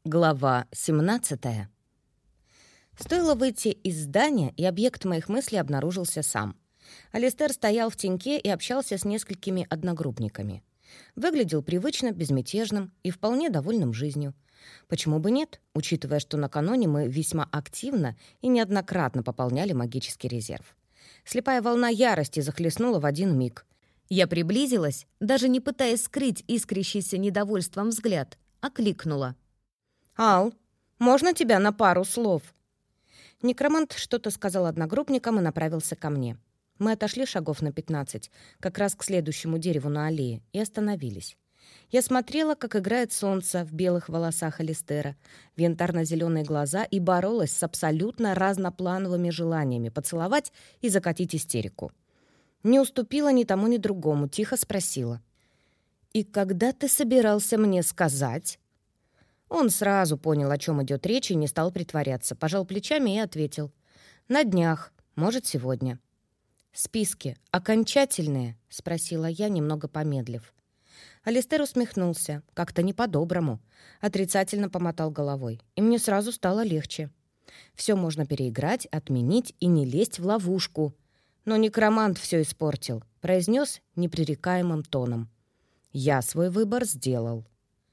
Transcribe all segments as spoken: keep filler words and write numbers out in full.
Глава семнадцатая. Стоило выйти из здания, и объект моих мыслей обнаружился сам. Алистер стоял в теньке и общался с несколькими одногруппниками. Выглядел привычно, безмятежным и вполне довольным жизнью. Почему бы нет, учитывая, что накануне мы весьма активно и неоднократно пополняли магический резерв. Слепая волна ярости захлестнула в один миг. Я приблизилась, даже не пытаясь скрыть искрящийся недовольством взгляд, окликнула. «Ал, можно тебя на пару слов?» Некромант что-то сказал одногруппникам и направился ко мне. Мы отошли шагов на пятнадцать, как раз к следующему дереву на аллее, и остановились. Я смотрела, как играет солнце в белых волосах Алистера, в янтарно-зеленые глаза, и боролась с абсолютно разноплановыми желаниями поцеловать и закатить истерику. Не уступила ни тому, ни другому, тихо спросила. «И когда ты собирался мне сказать?» Он сразу понял, о чем идет речь, и не стал притворяться. Пожал плечами и ответил. «На днях, может, сегодня». «Списки окончательные?» — спросила я, немного помедлив. Алистер усмехнулся, как-то не по-доброму, отрицательно помотал головой, и мне сразу стало легче. Все можно переиграть, отменить и не лезть в ловушку. Но некромант все испортил, произнес непререкаемым тоном. «Я свой выбор сделал».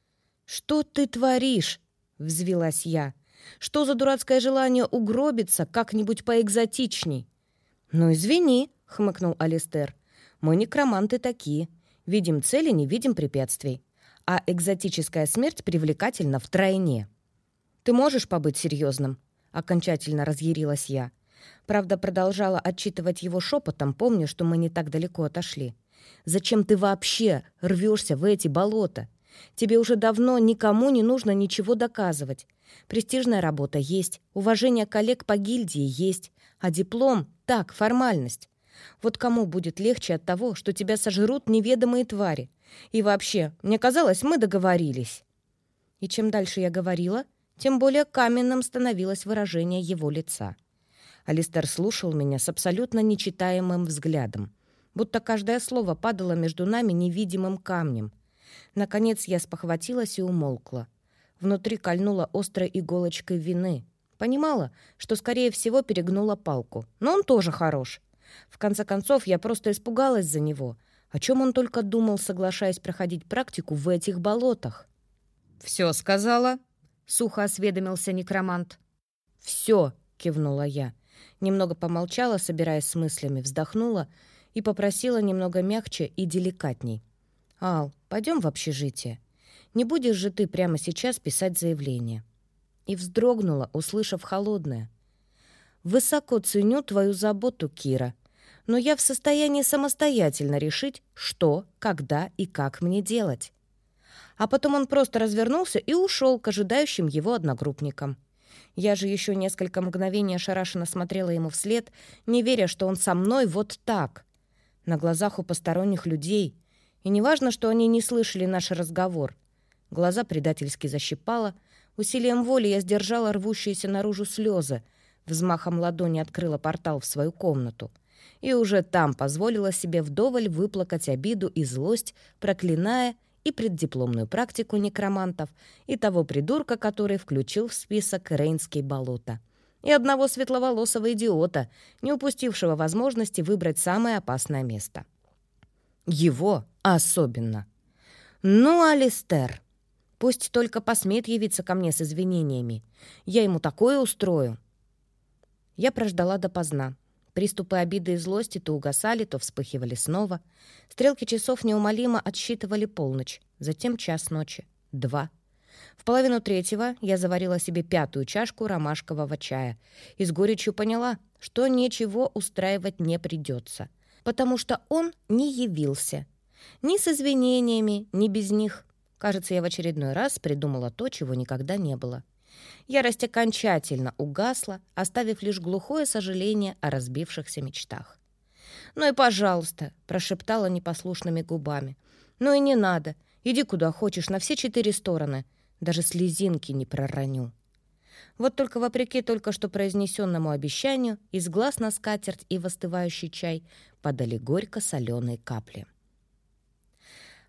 «Что ты творишь?» — взвилась я. «Что за дурацкое желание угробиться как-нибудь поэкзотичней?» «Ну, извини», — хмыкнул Алистер. «Мы некроманты такие. Видим цели, не видим препятствий. А экзотическая смерть привлекательна втройне». «Ты можешь побыть серьезным?» — окончательно разъярилась я. Правда, продолжала отчитывать его шепотом, помня, что мы не так далеко отошли. «Зачем ты вообще рвешься в эти болота? Тебе уже давно никому не нужно ничего доказывать. Престижная работа есть, уважение коллег по гильдии есть, а диплом — так, формальность. Вот кому будет легче от того, что тебя сожрут неведомые твари? И вообще, мне казалось, мы договорились». И чем дальше я говорила, тем более каменным становилось выражение его лица. Алистер слушал меня с абсолютно нечитаемым взглядом, будто каждое слово падало между нами невидимым камнем. Наконец я спохватилась и умолкла. Внутри кольнула острой иголочкой вины. Понимала, что, скорее всего, перегнула палку. Но он тоже хорош. В конце концов, я просто испугалась за него. О чем он только думал, соглашаясь проходить практику в этих болотах? «Все сказала?» — сухо осведомился некромант. «Все», — кивнула я. Немного помолчала, собираясь с мыслями, вздохнула и попросила немного мягче и деликатней. «Ал, пойдем в общежитие. Не будешь же ты прямо сейчас писать заявление?» И вздрогнула, услышав холодное. «Высоко ценю твою заботу, Кира, но я в состоянии самостоятельно решить, что, когда и как мне делать». А потом он просто развернулся и ушел к ожидающим его одногруппникам. Я же еще несколько мгновений ошарашенно смотрела ему вслед, не веря, что он со мной вот так, на глазах у посторонних людей. И неважно, что они не слышали наш разговор. Глаза предательски защипало. Усилием воли я сдержала рвущиеся наружу слезы. Взмахом ладони открыла портал в свою комнату. И уже там позволила себе вдоволь выплакать обиду и злость, проклиная и преддипломную практику некромантов, и того придурка, который включил в список Рейнские болота, и одного светловолосого идиота, не упустившего возможности выбрать самое опасное место. Его особенно. Ну, Алистер, пусть только посмеет явиться ко мне с извинениями. Я ему такое устрою. Я прождала допоздна. Приступы обиды и злости то угасали, то вспыхивали снова. Стрелки часов неумолимо отсчитывали полночь, затем час ночи, два. В половину третьего я заварила себе пятую чашку ромашкового чая и с горечью поняла, что ничего устраивать не придется, потому что он не явился. Ни с извинениями, ни без них. Кажется, я в очередной раз придумала то, чего никогда не было. Ярость окончательно угасла, оставив лишь глухое сожаление о разбившихся мечтах. «Ну и пожалуйста», — прошептала непослушными губами. «Ну и не надо. Иди куда хочешь, на все четыре стороны. Даже слезинки не пророню». Вот только вопреки только что произнесенному обещанию, из глаз на скатерть и в остывающий чай падали горько-соленые капли.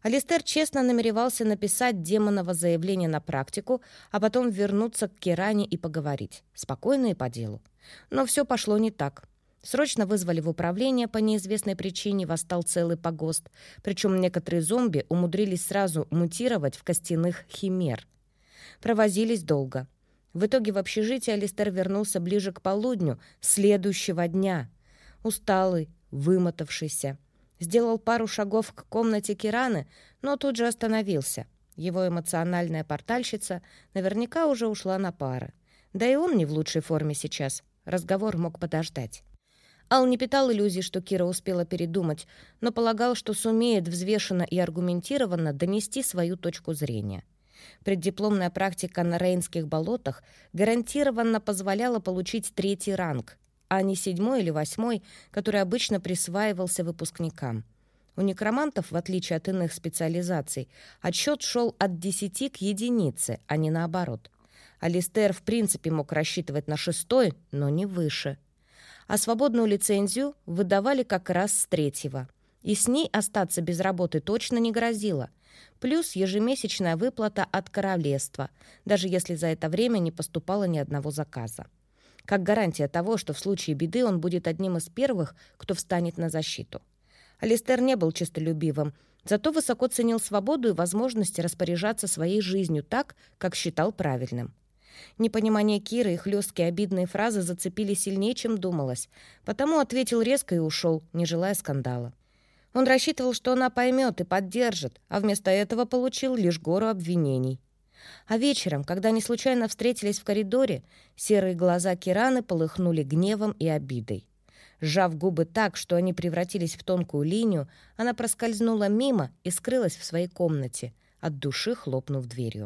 Алистер честно намеревался написать демоново заявление на практику, а потом вернуться к Киране и поговорить. Спокойно и по делу. Но все пошло не так. Срочно вызвали в управление, по неизвестной причине восстал целый погост, причем некоторые зомби умудрились сразу мутировать в костяных химер. Провозились долго. В итоге в общежитие Алистер вернулся ближе к полудню следующего дня. Усталый, вымотавшийся. Сделал пару шагов к комнате Кираны, но тут же остановился. Его эмоциональная портальщица наверняка уже ушла на пары. Да и он не в лучшей форме сейчас. Разговор мог подождать. Ал не питал иллюзий, что Кира успела передумать, но полагал, что сумеет взвешенно и аргументированно донести свою точку зрения. Преддипломная практика на Рейнских болотах гарантированно позволяла получить третий ранг, а не седьмой или восьмой, который обычно присваивался выпускникам. У некромантов, в отличие от иных специализаций, отсчет шел от десяти к единице, а не наоборот. Алистер в принципе мог рассчитывать на шестой, но не выше. А свободную лицензию выдавали как раз с третьего. И с ней остаться без работы точно не грозило. Плюс ежемесячная выплата от королевства, даже если за это время не поступало ни одного заказа. Как гарантия того, что в случае беды он будет одним из первых, кто встанет на защиту. Алистер не был честолюбивым, зато высоко ценил свободу и возможность распоряжаться своей жизнью так, как считал правильным. Непонимание Киры и хлесткие обидные фразы зацепили сильнее, чем думалось, потому ответил резко и ушел, не желая скандала. Он рассчитывал, что она поймет и поддержит, а вместо этого получил лишь гору обвинений. А вечером, когда они случайно встретились в коридоре, серые глаза Кираны полыхнули гневом и обидой. Сжав губы так, что они превратились в тонкую линию, она проскользнула мимо и скрылась в своей комнате, от души хлопнув дверью.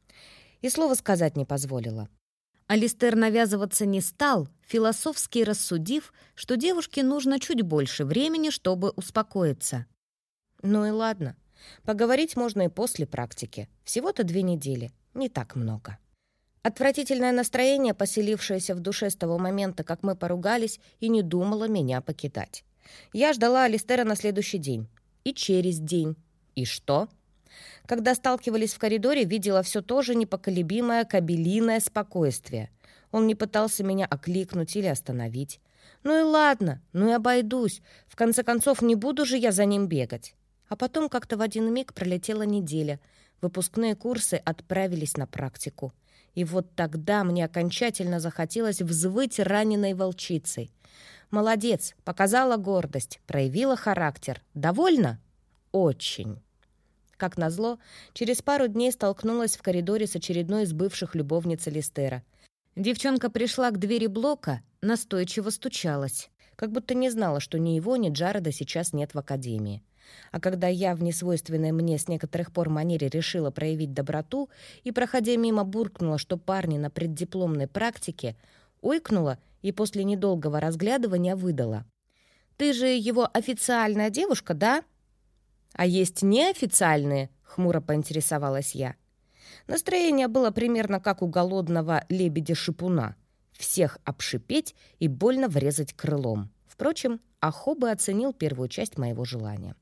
И слова сказать не позволила. Алистер навязываться не стал, философски рассудив, что девушке нужно чуть больше времени, чтобы успокоиться. Ну и ладно. Поговорить можно и после практики. Всего-то две недели. Не так много. Отвратительное настроение, поселившееся в душе с того момента, как мы поругались, и не думало меня покидать. Я ждала Алистера на следующий день. И через день. И что? Когда сталкивались в коридоре, видела все то же непоколебимое кобелиное спокойствие. Он не пытался меня окликнуть или остановить. Ну и ладно, ну и обойдусь. В конце концов, не буду же я за ним бегать. А потом как-то в один миг пролетела неделя. Выпускные курсы отправились на практику. И вот тогда мне окончательно захотелось взвыть раненой волчицей. Молодец, показала гордость, проявила характер. Довольна? Очень. Как назло, через пару дней столкнулась в коридоре с очередной из бывших любовниц Алистера. Девчонка пришла к двери блока, настойчиво стучалась, как будто не знала, что ни его, ни Джареда сейчас нет в академии. А когда я в несвойственной мне с некоторых пор манере решила проявить доброту и, проходя мимо, буркнула, что парни на преддипломной практике, ойкнула и после недолгого разглядывания выдала: «Ты же его официальная девушка, да?» «А есть неофициальные?» — хмуро поинтересовалась я. Настроение было примерно как у голодного лебедя-шипуна. Всех обшипеть и больно врезать крылом. Впрочем, Ахо бы оценил первую часть моего желания.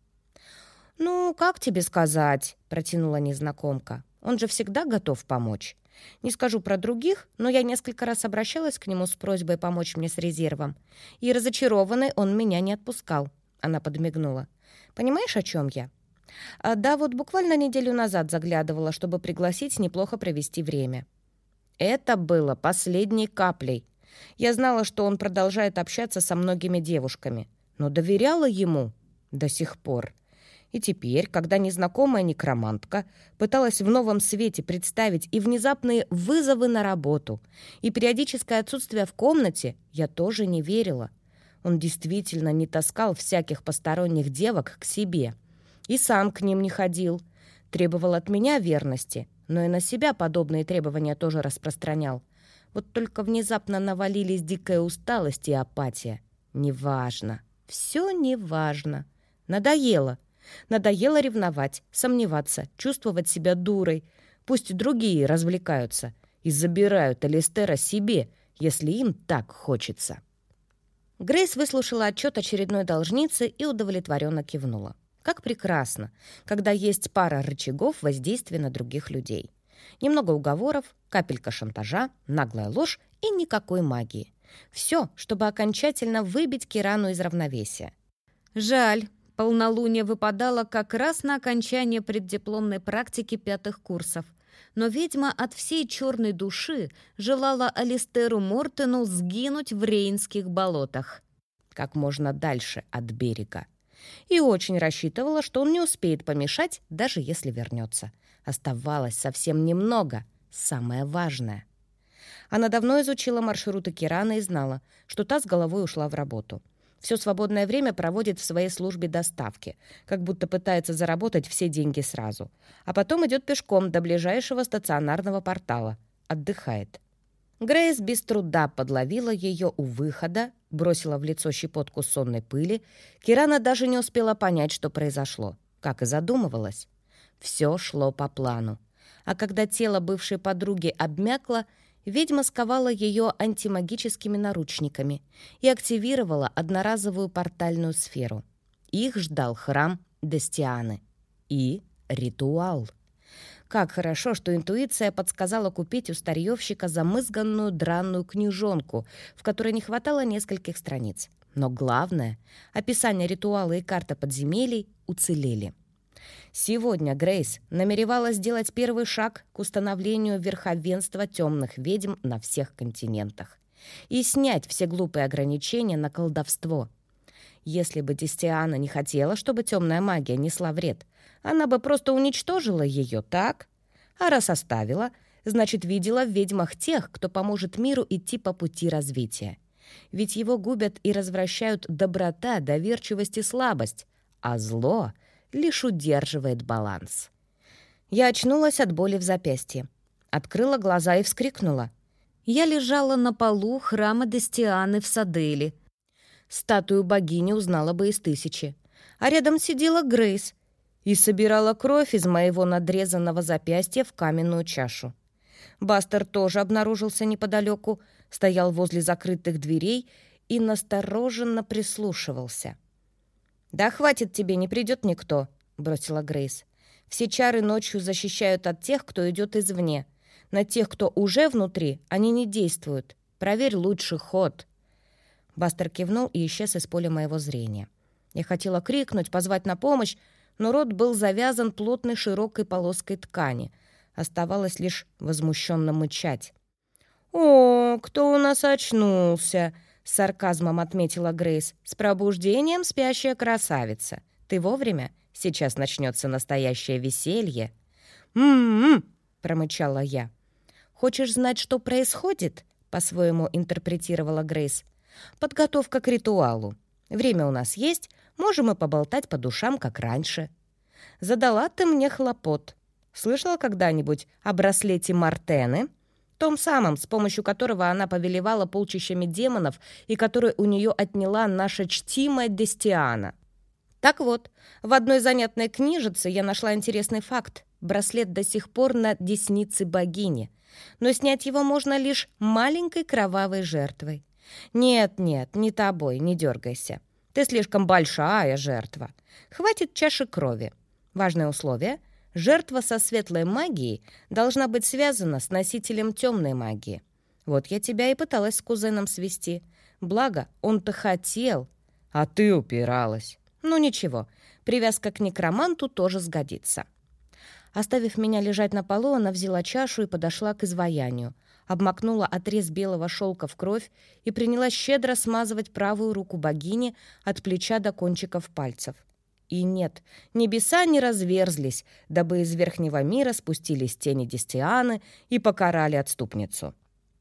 «Ну, как тебе сказать?» — протянула незнакомка. «Он же всегда готов помочь. Не скажу про других, но я несколько раз обращалась к нему с просьбой помочь мне с резервом. И разочарованный он меня не отпускал». Она подмигнула. «Понимаешь, о чем я?» А, «Да, вот буквально неделю назад заглядывала, чтобы пригласить неплохо провести время». Это было последней каплей. Я знала, что он продолжает общаться со многими девушками, но доверяла ему до сих пор. И теперь, когда незнакомая некромантка пыталась в новом свете представить и внезапные вызовы на работу, и периодическое отсутствие в комнате, я тоже не верила. Он действительно не таскал всяких посторонних девок к себе. И сам к ним не ходил. Требовал от меня верности, но и на себя подобные требования тоже распространял. Вот только внезапно навалились дикая усталость и апатия. Неважно. Все неважно. Надоело. Надоело ревновать, сомневаться, чувствовать себя дурой. Пусть другие развлекаются и забирают Алистера себе, если им так хочется. Грейс выслушала отчет очередной должницы и удовлетворенно кивнула. Как прекрасно, когда есть пара рычагов воздействия на других людей. Немного уговоров, капелька шантажа, наглая ложь и никакой магии. Все, чтобы окончательно выбить Кирану из равновесия. Жаль, полнолуние выпадало как раз на окончание преддипломной практики пятых курсов. Но ведьма от всей черной души желала Алистеру Мортену сгинуть в Рейнских болотах, как можно дальше от берега. И очень рассчитывала, что он не успеет помешать, даже если вернется. Оставалось совсем немного, самое важное. Она давно изучила маршруты Кираны и знала, что та с головой ушла в работу. Все свободное время проводит в своей службе доставки, как будто пытается заработать все деньги сразу. А потом идет пешком до ближайшего стационарного портала. Отдыхает. Грейс без труда подловила ее у выхода, бросила в лицо щепотку сонной пыли. Кирана даже не успела понять, что произошло, как и задумывалась. Все шло по плану. А когда тело бывшей подруги обмякло, ведьма сковала ее антимагическими наручниками и активировала одноразовую портальную сферу. Их ждал храм Дестианы и ритуал. Как хорошо, что интуиция подсказала купить у старьевщика замызганную дранную книжонку, в которой не хватало нескольких страниц. Но главное, описание ритуала и карта подземелий уцелели. Сегодня Грейс намеревалась сделать первый шаг к установлению верховенства темных ведьм на всех континентах и снять все глупые ограничения на колдовство. Если бы Дестиана не хотела, чтобы темная магия несла вред, она бы просто уничтожила ее, так? А раз оставила, значит, видела в ведьмах тех, кто поможет миру идти по пути развития. Ведь его губят и развращают доброта, доверчивость и слабость, а зло лишь удерживает баланс. Я очнулась от боли в запястье. Открыла глаза и вскрикнула. Я лежала на полу храма Дестианы в Саделе. Статую богини узнала бы из тысячи. А рядом сидела Грейс и собирала кровь из моего надрезанного запястья в каменную чашу. Бастер тоже обнаружился неподалеку, стоял возле закрытых дверей и настороженно прислушивался. «Да хватит тебе, не придет никто», — бросила Грейс. «Все чары ночью защищают от тех, кто идет извне. На тех, кто уже внутри, они не действуют. Проверь лучший ход». Бастер кивнул и исчез из поля моего зрения. Я хотела крикнуть, позвать на помощь, но рот был завязан плотной широкой полоской ткани. Оставалось лишь возмущенно мычать. «О, кто у нас очнулся?» — с сарказмом отметила Грейс. «С пробуждением, спящая красавица. Ты вовремя? Сейчас начнется настоящее веселье». «М-м-м», — промычала я. «Хочешь знать, что происходит?» — по-своему интерпретировала Грейс. «Подготовка к ритуалу. Время у нас есть, можем и поболтать по душам, как раньше. Задала ты мне хлопот. Слышала когда-нибудь о браслете Мартены? Том самом, с помощью которого она повелевала полчищами демонов и который у нее отняла наша чтимая Дестиана. Так вот, в одной занятной книжице я нашла интересный факт. Браслет до сих пор на деснице богини, но снять его можно лишь маленькой кровавой жертвой. Нет, нет, не тобой, не дергайся. Ты слишком большая жертва. Хватит чаши крови. Важное условие — жертва со светлой магией должна быть связана с носителем темной магии. Вот я тебя и пыталась с кузеном свести. Благо, он-то хотел, а ты упиралась. Ну ничего, привязка к некроманту тоже сгодится. Оставив меня лежать на полу, она взяла чашу и подошла к изваянию, обмакнула отрез белого шелка в кровь и принялась щедро смазывать правую руку богини от плеча до кончиков пальцев. И нет, небеса не разверзлись, дабы из верхнего мира спустились тени Дестианы и покарали отступницу.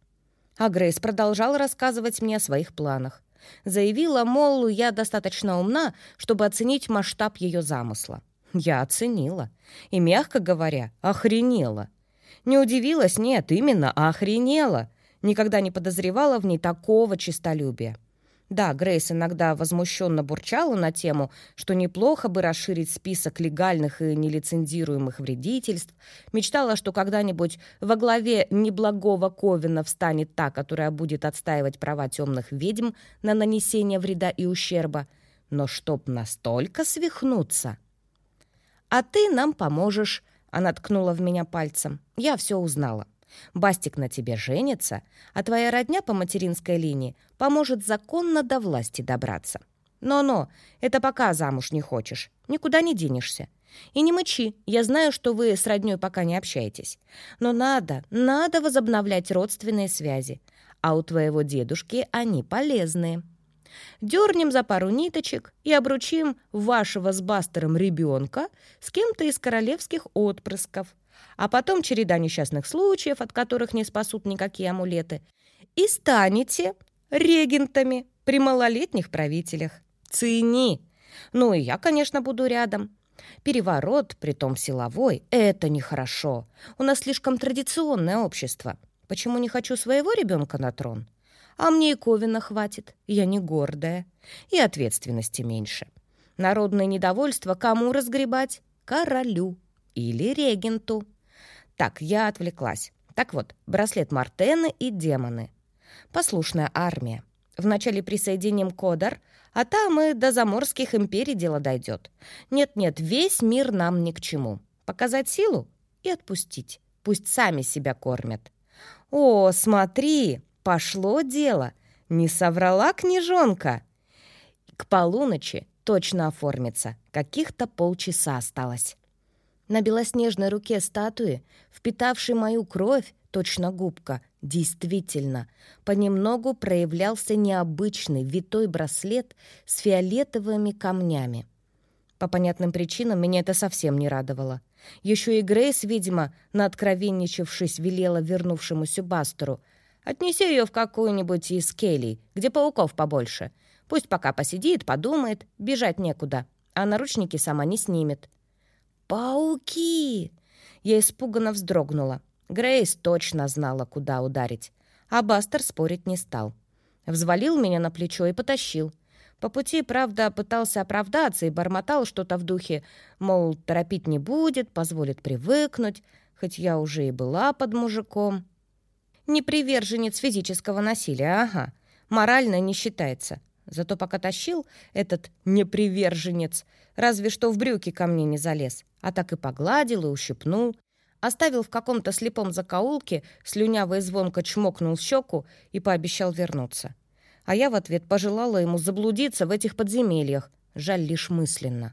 А Грейс продолжала рассказывать мне о своих планах. Заявила, мол, я достаточно умна, чтобы оценить масштаб ее замысла. Я оценила. И, мягко говоря, охренела. Не удивилась, нет, именно охренела. Никогда не подозревала в ней такого честолюбия. Да, Грейс иногда возмущенно бурчала на тему, что неплохо бы расширить список легальных и нелицензируемых вредительств, мечтала, что когда-нибудь во главе неблагого ковена встанет та, которая будет отстаивать права темных ведьм на нанесение вреда и ущерба. Но чтоб настолько свихнуться, «А ты нам поможешь», — она ткнула в меня пальцем. «Я все узнала. Бастик на тебе женится, а твоя родня по материнской линии поможет законно до власти добраться. Но-но, это пока замуж не хочешь, никуда не денешься. И не мычи, я знаю, что вы с роднёй пока не общаетесь. Но надо, надо возобновлять родственные связи, а у твоего дедушки они полезные. Дернем за пару ниточек и обручим вашего с Бастером ребенка с кем-то из королевских отпрысков. А потом череда несчастных случаев, от которых не спасут никакие амулеты, и станете регентами при малолетних правителях. Цени! Ну и я, конечно, буду рядом. Переворот, притом силовой, это нехорошо. У нас слишком традиционное общество. Почему не хочу своего ребенка на трон? А мне и Ковина хватит, я не гордая. И ответственности меньше. Народное недовольство кому разгребать? Королю или регенту. Так, я отвлеклась. Так вот, браслет Мартены и демоны. Послушная армия. Вначале присоединим Кодар, а там и до заморских империй дело дойдет. Нет-нет, весь мир нам ни к чему. Показать силу и отпустить. Пусть сами себя кормят. О, смотри, пошло дело. Не соврала княжонка. К полуночи точно оформится. Каких-то полчаса осталось. На белоснежной руке статуи, впитавшей мою кровь, точно губка, действительно, понемногу проявлялся необычный витой браслет с фиолетовыми камнями. По понятным причинам меня это совсем не радовало. Еще и Грейс, видимо, наоткровенничавшись, велела вернувшемуся Бастеру: «Отнеси ее в какую-нибудь из келий, где пауков побольше. Пусть пока посидит, подумает, бежать некуда, а наручники сама не снимет». «Пауки!» Я испуганно вздрогнула. Грейс точно знала, куда ударить. А Бастер спорить не стал. Взвалил меня на плечо и потащил. По пути, правда, пытался оправдаться и бормотал что-то в духе, мол, торопить не будет, позволит привыкнуть, хоть я уже и была под мужиком. Не приверженец физического насилия, ага. Морально не считается. Зато пока тащил этот неприверженец, разве что в брюки ко мне не залез, а так и погладил и ущипнул, оставил в каком-то слепом закоулке, слюняво и звонко чмокнул в щеку и пообещал вернуться. А я в ответ пожелала ему заблудиться в этих подземельях, жаль лишь мысленно.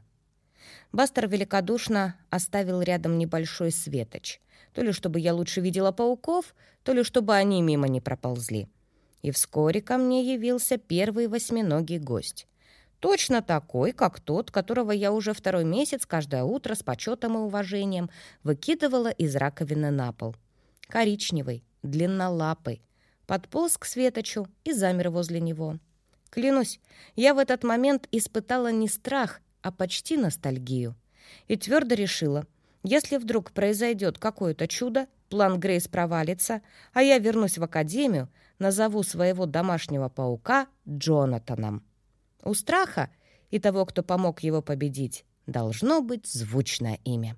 Бастер великодушно оставил рядом небольшой светоч, то ли чтобы я лучше видела пауков, то ли чтобы они мимо не проползли. И вскоре ко мне явился первый восьминогий гость. Точно такой, как тот, которого я уже второй месяц каждое утро с почетом и уважением выкидывала из раковины на пол. Коричневый, длиннолапый, подполз к светочу и замер возле него. Клянусь, я в этот момент испытала не страх, а почти ностальгию. И твердо решила, если вдруг произойдет какое-то чудо, план Грейс провалится, а я вернусь в академию, назову своего домашнего паука Джонатаном. У страха и того, кто помог его победить, должно быть звучное имя.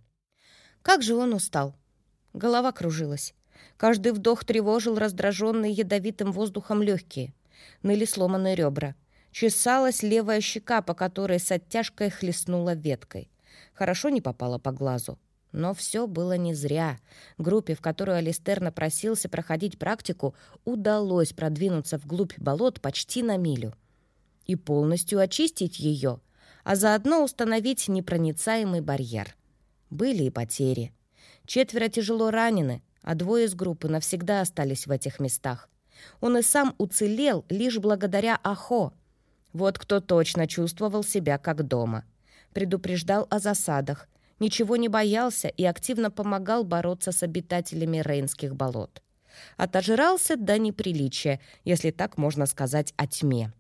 Как же он устал. Голова кружилась. Каждый вдох тревожил раздраженные ядовитым воздухом легкие. Ныли сломанные ребра. Чесалась левая щека, по которой с оттяжкой хлестнула веткой. Хорошо не попала по глазу. Но все было не зря. Группе, в которую Алистер напросился проходить практику, удалось продвинуться вглубь болот почти на милю и полностью очистить ее, а заодно установить непроницаемый барьер. Были и потери. Четверо тяжело ранены, а двое из группы навсегда остались в этих местах. Он и сам уцелел лишь благодаря Ахо. Вот кто точно чувствовал себя как дома. Предупреждал о засадах, ничего не боялся и активно помогал бороться с обитателями Рейнских болот. Отожрался до неприличия, если так можно сказать о тьме.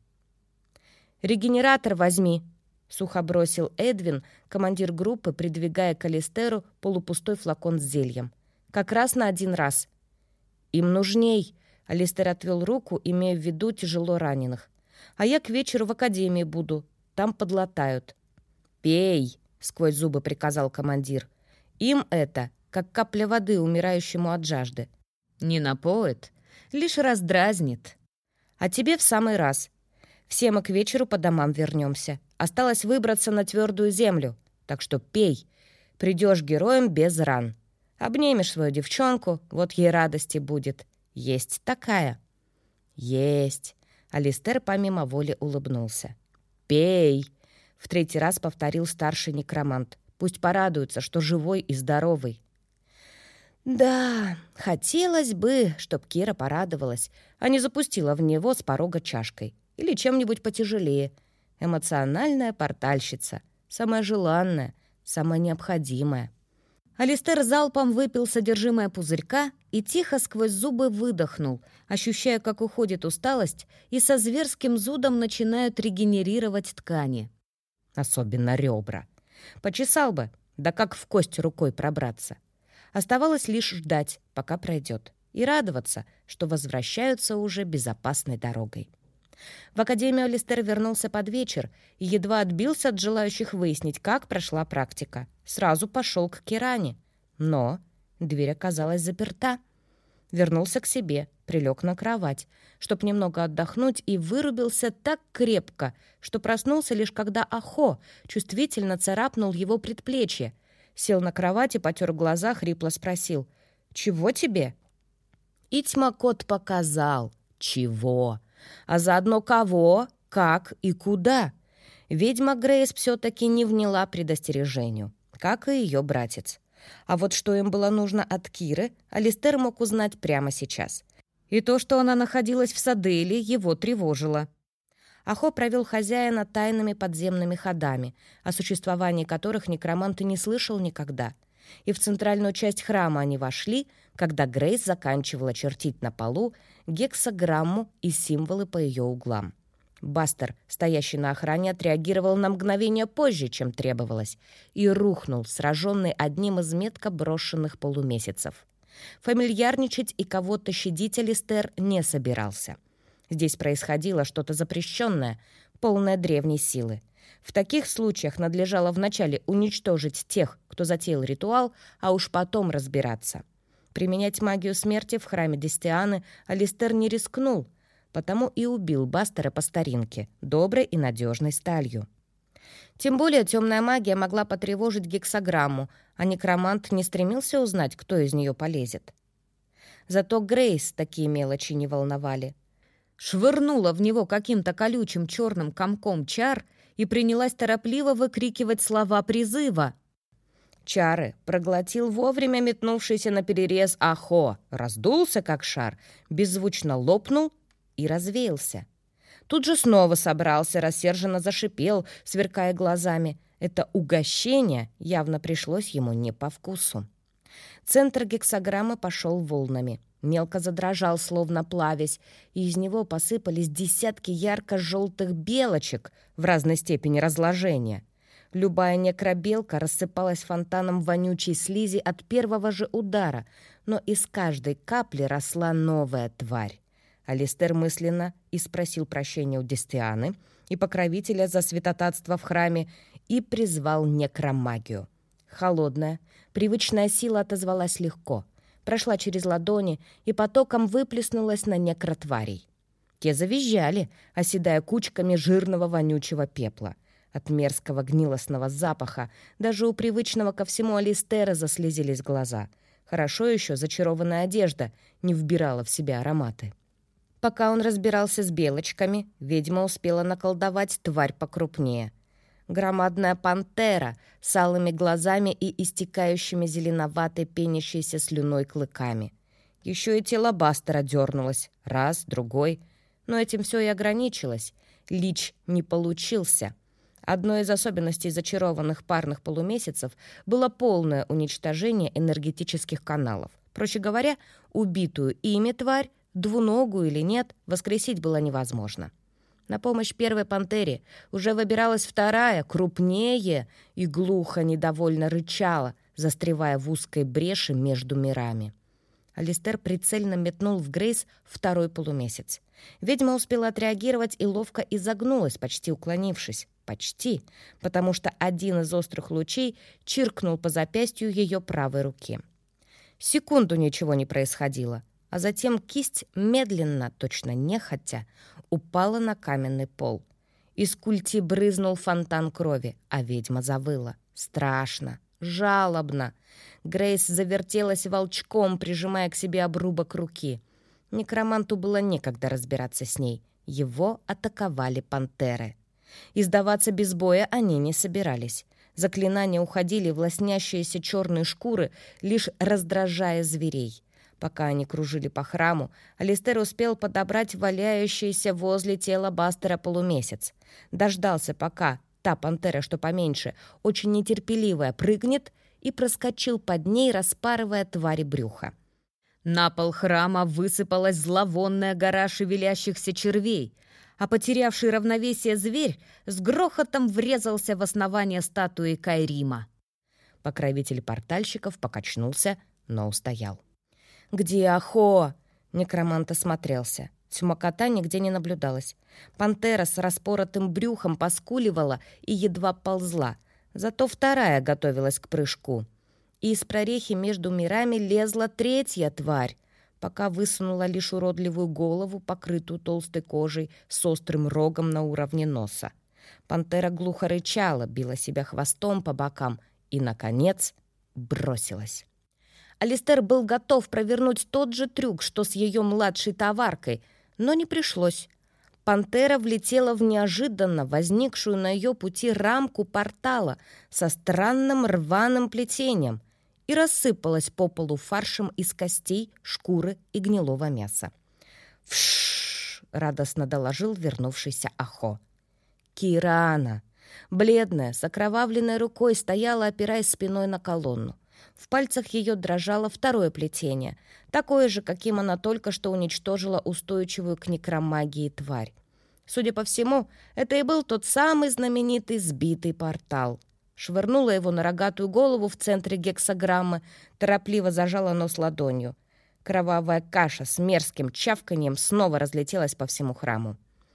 «Регенератор возьми», — сухо бросил Эдвин, командир группы, придвигая к Алистеру полупустой флакон с зельем. «Как раз на один раз». «Им нужней», — Алистер отвел руку, имея в виду тяжело раненых. «А я к вечеру в академии буду, там подлатают». «Пей», — сквозь зубы приказал командир. «Им это, как капля воды умирающему от жажды. Не напоит, лишь раздразнит. А тебе в самый раз. Все мы к вечеру по домам вернемся. Осталось выбраться на твердую землю, так что пей. Придешь героем без ран. Обнимешь свою девчонку, вот ей радости будет. Есть такая?» «Есть!» — Алистер помимо воли улыбнулся. «Пей!» — в третий раз повторил старший некромант. «Пусть порадуется, что живой и здоровый». Да, хотелось бы, чтоб Кира порадовалась, а не запустила в него с порога чашкой. Или чем-нибудь потяжелее. Эмоциональная портальщица. Самая желанная, самая необходимая. Алистер залпом выпил содержимое пузырька и тихо сквозь зубы выдохнул, ощущая, как уходит усталость, и со зверским зудом начинают регенерировать ткани. Особенно ребра. Почесал бы, да как в кость рукой пробраться. Оставалось лишь ждать, пока пройдет, и радоваться, что возвращаются уже безопасной дорогой. В академию Алистер вернулся под вечер и едва отбился от желающих выяснить, как прошла практика. Сразу пошел к Киране. Но дверь оказалась заперта. Вернулся к себе, прилег на кровать, чтоб немного отдохнуть, и вырубился так крепко, что проснулся лишь когда Ахо чувствительно царапнул его предплечье. Сел на кровати, потер глаза, хрипло спросил: «Чего тебе?» И тьма-кот показал, чего, а заодно кого, как и куда. Ведьма Грейс все-таки не вняла предостережению, как и ее братец. А вот что им было нужно от Киры, Алистер мог узнать прямо сейчас. И то, что она находилась в Саделе, его тревожило. Ахо провел хозяина тайными подземными ходами, о существовании которых некромант и не слышал никогда. И в центральную часть храма они вошли, когда Грейс заканчивала чертить на полу гексаграмму и символы по ее углам. Бастер, стоящий на охране, отреагировал на мгновение позже, чем требовалось, и рухнул, сраженный одним из метко брошенных полумесяцев. Фамильярничать и кого-то щадить Алистер не собирался. Здесь происходило что-то запрещенное, полное древней силы. В таких случаях надлежало вначале уничтожить тех, кто затеял ритуал, а уж потом разбираться. Применять магию смерти в храме Дестианы Алистер не рискнул, потому и убил Бастера по старинке, доброй и надежной сталью. Тем более темная магия могла потревожить гексаграмму, а некромант не стремился узнать, кто из нее полезет. Зато Грейс такие мелочи не волновали. Швырнула в него каким-то колючим черным комком чар и принялась торопливо выкрикивать слова призыва. Чары проглотил вовремя метнувшийся на перерез Ахо, раздулся как шар, беззвучно лопнул и развеялся. Тут же снова собрался, рассерженно зашипел, сверкая глазами. Это угощение явно пришлось ему не по вкусу. Центр гексаграммы пошел волнами. Мелко задрожал, словно плавясь, и из него посыпались десятки ярко-желтых белочек в разной степени разложения. Любая некробелка рассыпалась фонтаном вонючей слизи от первого же удара, но из каждой капли росла новая тварь. Алистер мысленно и спросил прощения у Дестианы и покровителя за святотатство в храме и призвал некромагию. Холодная, привычная сила отозвалась легко, прошла через ладони и потоком выплеснулась на некротварей. Те завизжали, оседая кучками жирного вонючего пепла. От мерзкого гнилостного запаха даже у привычного ко всему Алистера заслезились глаза. Хорошо еще зачарованная одежда не вбирала в себя ароматы. Пока он разбирался с белочками, ведьма успела наколдовать тварь покрупнее. Громадная пантера с алыми глазами и истекающими зеленоватой пенящейся слюной клыками. Еще и тело Бастера дернулось. Раз, другой. Но этим все и ограничилось. Лич не получился. Одной из особенностей зачарованных парных полумесяцев было полное уничтожение энергетических каналов. Проще говоря, убитую ими тварь, двуногую или нет, воскресить было невозможно. На помощь первой пантере уже выбиралась вторая, крупнее, и глухо недовольно рычала, застревая в узкой бреши между мирами. Алистер прицельно метнул в Грейс второй полумесяц. Ведьма успела отреагировать и ловко изогнулась, почти уклонившись. Почти, потому что один из острых лучей чиркнул по запястью ее правой руки. Секунду ничего не происходило, а затем кисть медленно, точно нехотя, упала на каменный пол. Из культи брызнул фонтан крови, а ведьма завыла. Страшно, жалобно. Грейс завертелась волчком, прижимая к себе обрубок руки. Некроманту было некогда разбираться с ней. Его атаковали пантеры. И сдаваться без боя они не собирались. Заклинания уходили в лоснящиеся черные шкуры, лишь раздражая зверей. Пока они кружили по храму, Алистер успел подобрать валяющийся возле тела Бастера полумесяц. Дождался, пока та пантера, что поменьше, очень нетерпеливая, прыгнет, и проскочил под ней, распарывая твари брюха. На пол храма высыпалась зловонная гора шевелящихся червей, а потерявший равновесие зверь с грохотом врезался в основание статуи Кайрима. Покровитель портальщиков покачнулся, но устоял. «Где Ахо?» — некромант осмотрелся. Смокота нигде не наблюдалось. Пантера с распоротым брюхом поскуливала и едва ползла, зато вторая готовилась к прыжку. И из прорехи между мирами лезла третья тварь, пока высунула лишь уродливую голову, покрытую толстой кожей, с острым рогом на уровне носа. Пантера глухо рычала, била себя хвостом по бокам и, наконец, бросилась. Алистер был готов провернуть тот же трюк, что с ее младшей товаркой, но не пришлось. Пантера влетела в неожиданно возникшую на ее пути рамку портала со странным рваным плетением и рассыпалась по полу фаршем из костей, шкуры и гнилого мяса. «Вшшш!» — радостно доложил вернувшийся Ахо. Кирана, бледная, с окровавленной рукой, стояла, опираясь спиной на колонну. В пальцах ее дрожало второе плетение, такое же, каким она только что уничтожила устойчивую к некромагии тварь. Судя по всему, это и был тот самый знаменитый сбитый портал. Швырнула его на рогатую голову в центре гексаграммы, торопливо зажала нос ладонью. Кровавая каша с мерзким чавканьем снова разлетелась по всему храму.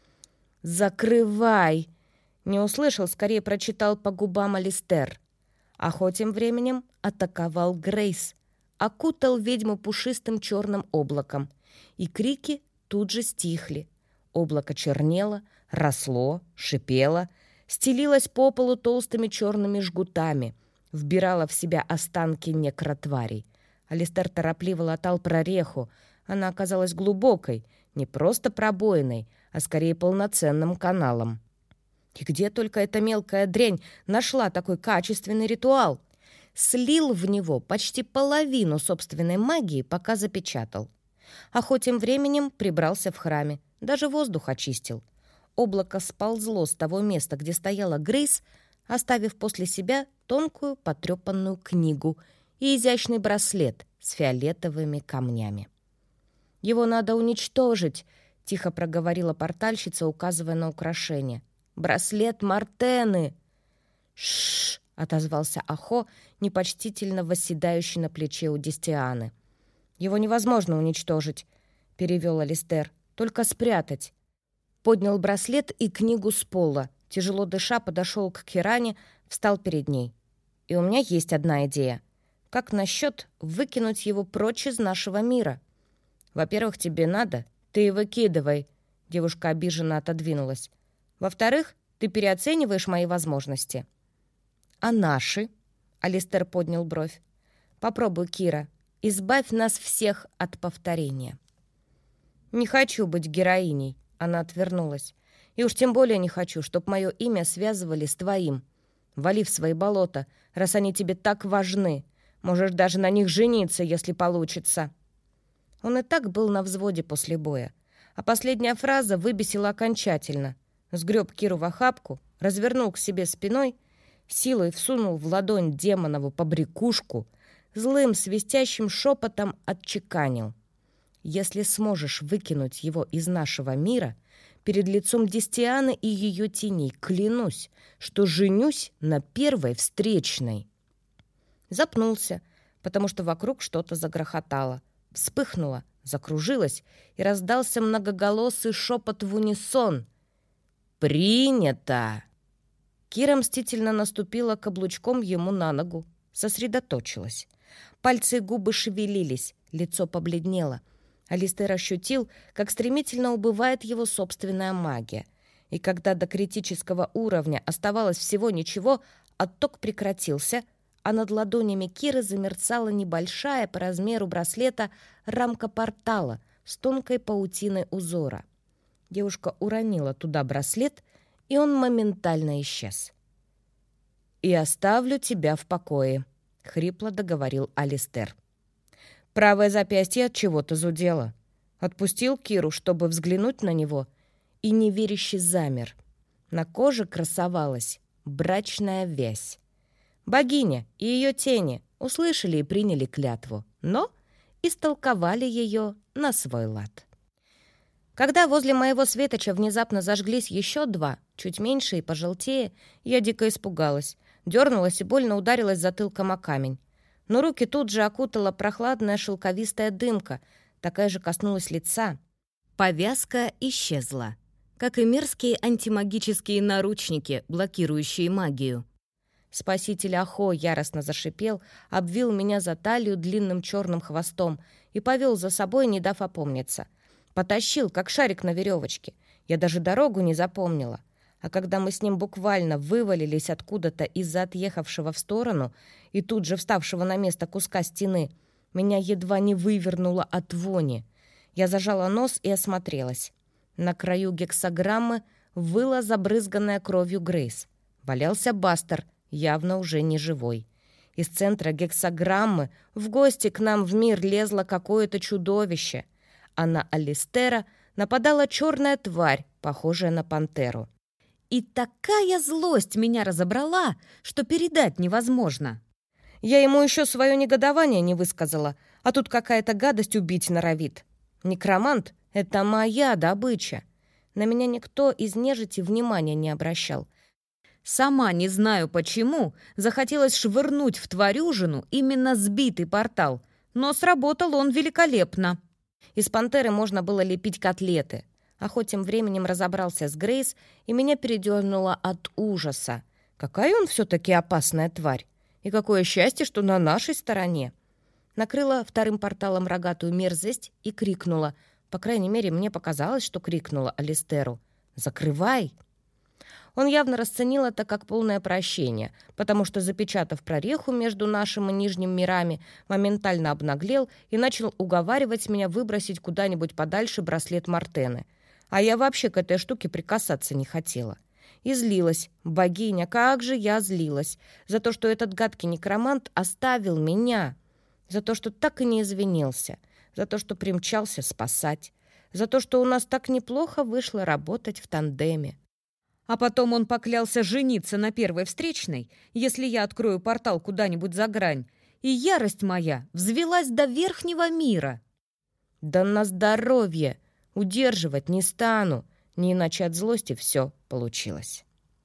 «Закрывай!» — не услышал, скорее прочитал по губам Алистер. Ахо тем временем атаковал Грейс, окутал ведьму пушистым черным облаком, и крики тут же стихли. Облако чернело, росло, шипело, стелилось по полу толстыми черными жгутами, вбирало в себя останки некротварей. Алистер торопливо латал прореху. Она оказалась глубокой, не просто пробоиной, а скорее полноценным каналом. И где только эта мелкая дрянь нашла такой качественный ритуал? Слил в него почти половину собственной магии, пока запечатал. Ахо тем временем прибрался в храме, даже воздух очистил. Облако сползло с того места, где стояла Грейс, оставив после себя тонкую потрепанную книгу и изящный браслет с фиолетовыми камнями. «Его надо уничтожить», — тихо проговорила портальщица, указывая на украшение. «Браслет Мартены!» «Ш-ш-ш!» — отозвался Ахо, непочтительно восседающий на плече у Дестианы. «Его невозможно уничтожить», — перевел Алистер. «Только спрятать». Поднял браслет и книгу с пола. Тяжело дыша, подошел к Киране, встал перед ней. «И у меня есть одна идея. Как насчет выкинуть его прочь из нашего мира?» «Во-первых, тебе надо, ты и выкидывай», — девушка обиженно отодвинулась. «Во-вторых, ты переоцениваешь мои возможности». «А наши?» — Алистер поднял бровь. «Попробуй, Кира, избавь нас всех от повторения». «Не хочу быть героиней», — она отвернулась. «И уж тем более не хочу, чтоб мое имя связывали с твоим. Вали в свои болота, раз они тебе так важны. Можешь даже на них жениться, если получится». Он и так был на взводе после боя, а последняя фраза выбесила окончательно. Сгреб Киру в охапку, развернул к себе спиной, силой всунул в ладонь демонову побрякушку, злым свистящим шепотом отчеканил. «Если сможешь выкинуть его из нашего мира, перед лицом Дестианы и ее теней клянусь, что женюсь на первой встречной». Запнулся, потому что вокруг что-то загрохотало, вспыхнуло, закружилось, и раздался многоголосый шепот в унисон. «Принято!» Кира мстительно наступила каблучком ему на ногу, сосредоточилась. Пальцы и губы шевелились, лицо побледнело. Алистер ощутил, как стремительно убывает его собственная магия. И когда до критического уровня оставалось всего ничего, отток прекратился, а над ладонями Киры замерцала небольшая по размеру браслета рамка портала с тонкой паутиной узора. Девушка уронила туда браслет, и он моментально исчез. «И оставлю тебя в покое», — хрипло договорил Алистер. Правое запястье от чего-то зудело. Отпустил Киру, чтобы взглянуть на него, и неверяще замер. На коже красовалась брачная вязь. Богиня и ее тени услышали и приняли клятву, но истолковали ее на свой лад. Когда возле моего светоча внезапно зажглись еще два, чуть меньше и пожелтее, я дико испугалась, дернулась и больно ударилась затылком о камень. Но руки тут же окутала прохладная шелковистая дымка, такая же коснулась лица. Повязка исчезла, как и мерзкие антимагические наручники, блокирующие магию. Спаситель Ахо яростно зашипел, обвил меня за талию длинным черным хвостом и повел за собой, не дав опомниться. Потащил, как шарик на веревочке. Я даже дорогу не запомнила. А когда мы с ним буквально вывалились откуда-то из-за отъехавшего в сторону и тут же вставшего на место куска стены, меня едва не вывернуло от вони. Я зажала нос и осмотрелась. На краю гексаграммы выла забрызганная кровью Грейс. Валялся Бастер, явно уже не живой. Из центра гексаграммы в гости к нам в мир лезло какое-то чудовище, а на Алистера нападала черная тварь, похожая на пантеру. И такая злость меня разобрала, что передать невозможно. Я ему еще свое негодование не высказала, а тут какая-то гадость убить норовит. Некромант — это моя добыча. На меня никто из нежити внимания не обращал. Сама не знаю почему, захотелось швырнуть в тварюжину именно сбитый портал, но сработал он великолепно. Из пантеры можно было лепить котлеты. Охот тем временем разобрался с Грейс, и меня передернуло от ужаса. Какая он все-таки опасная тварь! И какое счастье, что на нашей стороне! Накрыла вторым порталом рогатую мерзость и крикнула. По крайней мере, мне показалось, что крикнула Алистеру. «Закрывай!» Он явно расценил это как полное прощение, потому что, запечатав прореху между нашим и нижним мирами, моментально обнаглел и начал уговаривать меня выбросить куда-нибудь подальше браслет Мартены. А я вообще к этой штуке прикасаться не хотела. И злилась. Богиня, как же я злилась. За то, что этот гадкий некромант оставил меня. За то, что так и не извинился. За то, что примчался спасать. За то, что у нас так неплохо вышло работать в тандеме. А потом он поклялся жениться на первой встречной, если я открою портал куда-нибудь за грань. И ярость моя взвелась до верхнего мира. Да на здоровье! Удерживать не стану, не иначе от злости все получилось.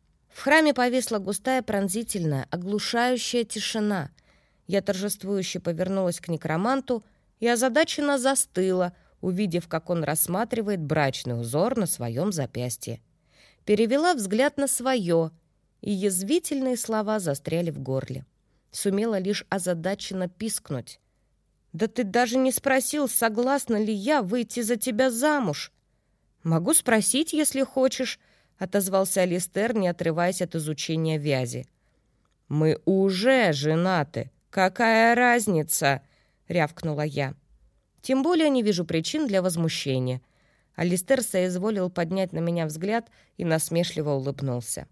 В храме повисла густая, пронзительная, оглушающая тишина. Я торжествующе повернулась к некроманту и озадаченно застыла, увидев, как он рассматривает брачный узор на своем запястье. Перевела взгляд на свое, и язвительные слова застряли в горле. Сумела лишь озадаченно пискнуть. «Да ты даже не спросил, согласна ли я выйти за тебя замуж?» «Могу спросить, если хочешь», — отозвался Алистер, не отрываясь от изучения вязи. «Мы уже женаты. Какая разница?» — рявкнула я. «Тем более не вижу причин для возмущения». Алистер соизволил поднять на меня взгляд и насмешливо улыбнулся.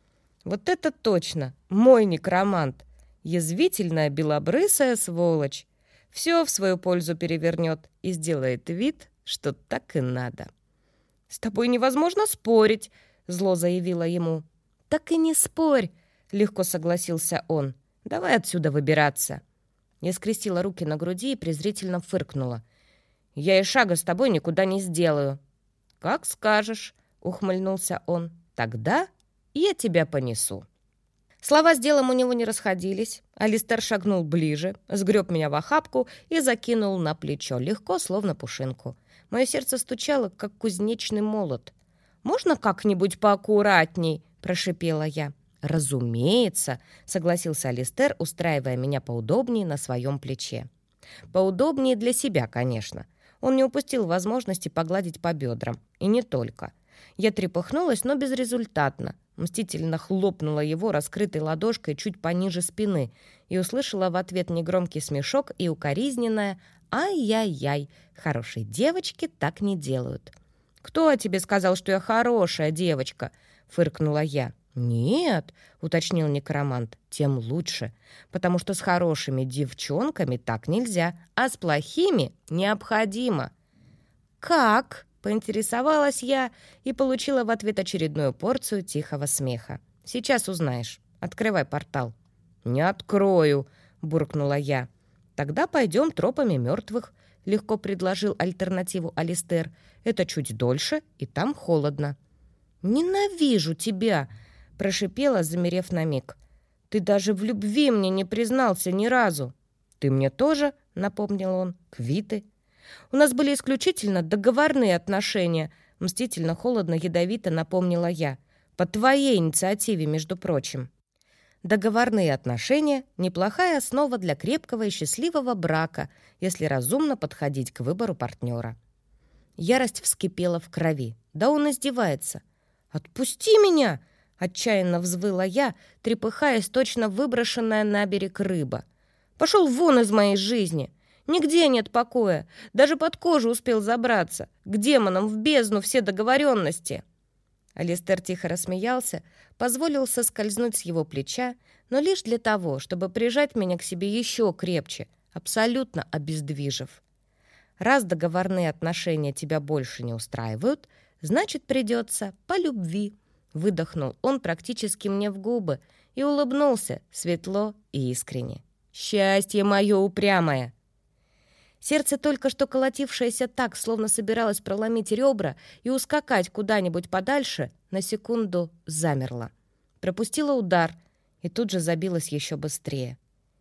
«Вот это точно! Мой некромант! Язвительная белобрысая сволочь! Все в свою пользу перевернет и сделает вид, что так и надо». «С тобой невозможно спорить», — зло заявила ему. «Так и не спорь», — легко согласился он. «Давай отсюда выбираться». Я скрестила руки на груди и презрительно фыркнула. «Я и шага с тобой никуда не сделаю». «Как скажешь», — ухмыльнулся он. «Тогда я тебя понесу». Слова с делом у него не расходились. Алистер шагнул ближе, сгреб меня в охапку и закинул на плечо, легко, словно пушинку. Мое сердце стучало, как кузнечный молот. «Можно как-нибудь поаккуратней?» — прошипела я. «Разумеется», — согласился Алистер, устраивая меня поудобнее на своем плече. Поудобнее для себя, конечно. Он не упустил возможности погладить по бедрам. И не только. Я трепыхнулась, но безрезультатно. Мстительно хлопнула его раскрытой ладошкой чуть пониже спины и услышала в ответ негромкий смешок и укоризненное «Ай-яй-яй, хорошие девочки так не делают». «Кто тебе сказал, что я хорошая девочка?» — фыркнула я. «Нет», — уточнил некромант, — «тем лучше, потому что с хорошими девчонками так нельзя, а с плохими необходимо». «Как?» — поинтересовалась я и получила в ответ очередную порцию тихого смеха. «Сейчас узнаешь. Открывай портал». «Не открою», — буркнула я. «Тогда пойдем тропами мертвых», — легко предложил альтернативу Алистер. «Это чуть дольше, и там холодно». «Ненавижу тебя!» — прошипела, замерев на миг. «Ты даже в любви мне не признался ни разу». «Ты мне тоже?» — напомнил он. «Квиты». «У нас были исключительно договорные отношения», — мстительно, холодно, ядовито напомнила я. «По твоей инициативе, между прочим». Договорные отношения — неплохая основа для крепкого и счастливого брака, если разумно подходить к выбору партнера. Ярость вскипела в крови. Да он издевается. «Отпусти меня!» — отчаянно взвыла я, трепыхаясь, точно выброшенная на берег рыба. «Пошел вон из моей жизни! Нигде нет покоя! Даже под кожу успел забраться! К демонам в бездну все договоренности!» Алистер тихо рассмеялся, позволил соскользнуть с его плеча, но лишь для того, чтобы прижать меня к себе еще крепче, абсолютно обездвижив. «Раз договорные отношения тебя больше не устраивают, значит, придется по любви», — выдохнул он практически мне в губы и улыбнулся светло и искренне. «Счастье мое упрямое!» Сердце, только что колотившееся так, словно собиралось проломить ребра и ускакать куда-нибудь подальше, на секунду замерло. Пропустило удар и тут же забилось еще быстрее.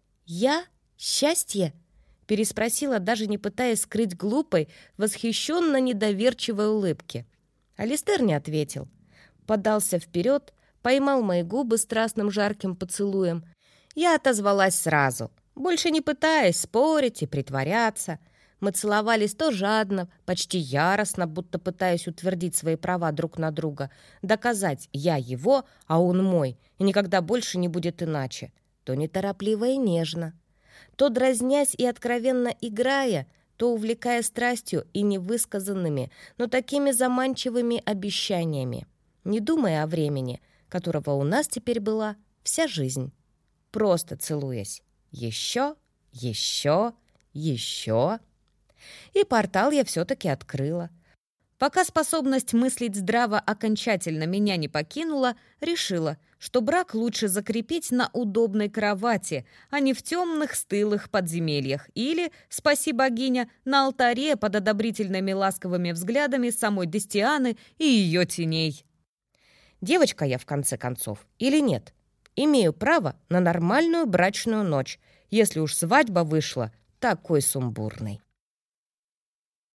«Я? Счастье?» — переспросила, даже не пытаясь скрыть глупой, восхищенно недоверчивой улыбки. Алистер не ответил. Подался вперед, поймал мои губы страстным жарким поцелуем. Я отозвалась сразу, больше не пытаясь спорить и притворяться. Мы целовались то жадно, почти яростно, будто пытаясь утвердить свои права друг на друга, доказать «я его, а он мой, и никогда больше не будет иначе», то неторопливо и нежно, то дразнясь и откровенно играя, то увлекая страстью и невысказанными, но такими заманчивыми обещаниями, не думая о времени, которого у нас теперь была вся жизнь, просто целуясь. Еще, еще, еще. И портал я все-таки открыла. Пока способность мыслить здраво окончательно меня не покинула, решила, что брак лучше закрепить на удобной кровати, а не в темных стылых подземельях или, спаси богиня, на алтаре под одобрительными ласковыми взглядами самой Дестианы и ее теней. Девочка я, в конце концов, или нет? Имею право на нормальную брачную ночь, если уж свадьба вышла такой сумбурной.